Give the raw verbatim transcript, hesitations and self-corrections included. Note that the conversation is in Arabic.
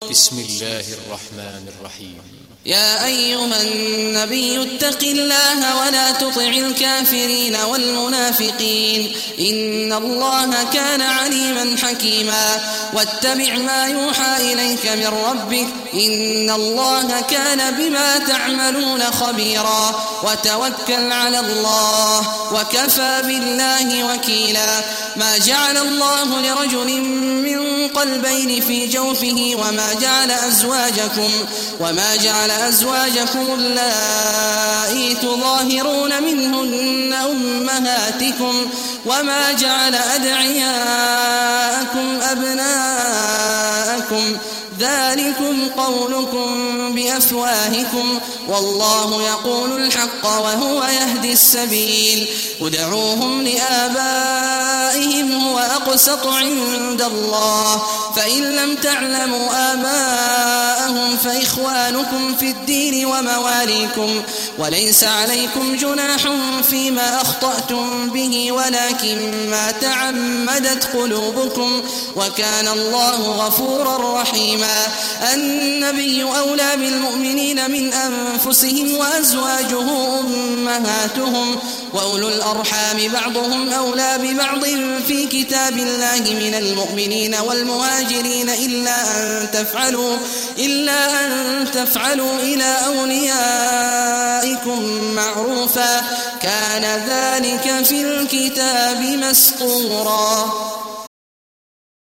بسم الله الرحمن الرحيم. يا أيها النبي اتق الله ولا تطع الكافرين والمنافقين إن الله كان عليما حكيما واتبع ما يوحى إليك من ربك إن الله كان بما تعملون خبيرا وتوكل على الله وكفى بالله وكيلا ما جعل الله لرجل من قلبين في جوفه وما جعل أزواجكم وما جعل أزواجكم اللائي تظاهرون منهن أمهاتكم وما جعل أدعياءكم أبناءكم ذلكم قولكم بأفواهكم والله يقول الحق وهو يهدي السبيل ادعوهم لآبائهم هو أقسط عند الله فإن لم تعلموا آباءهم فإخوانكم في الدين ومواليكم وليس عليكم جناح فيما أخطأتم به ولكن ما تعمدت قلوبكم وكان الله غفورا رحيما النبي أولى بالمؤمنين من أنفسهم وأزواجه أمهاتهم وأولو الأرحام بعضهم أولى ببعض في كتاب الله من المؤمنين والمهاجرين إلا أن تفعلوا إلا أن تفعلوا إلى أوليائكم معروفا كان ذلك في الكتاب مسطورا.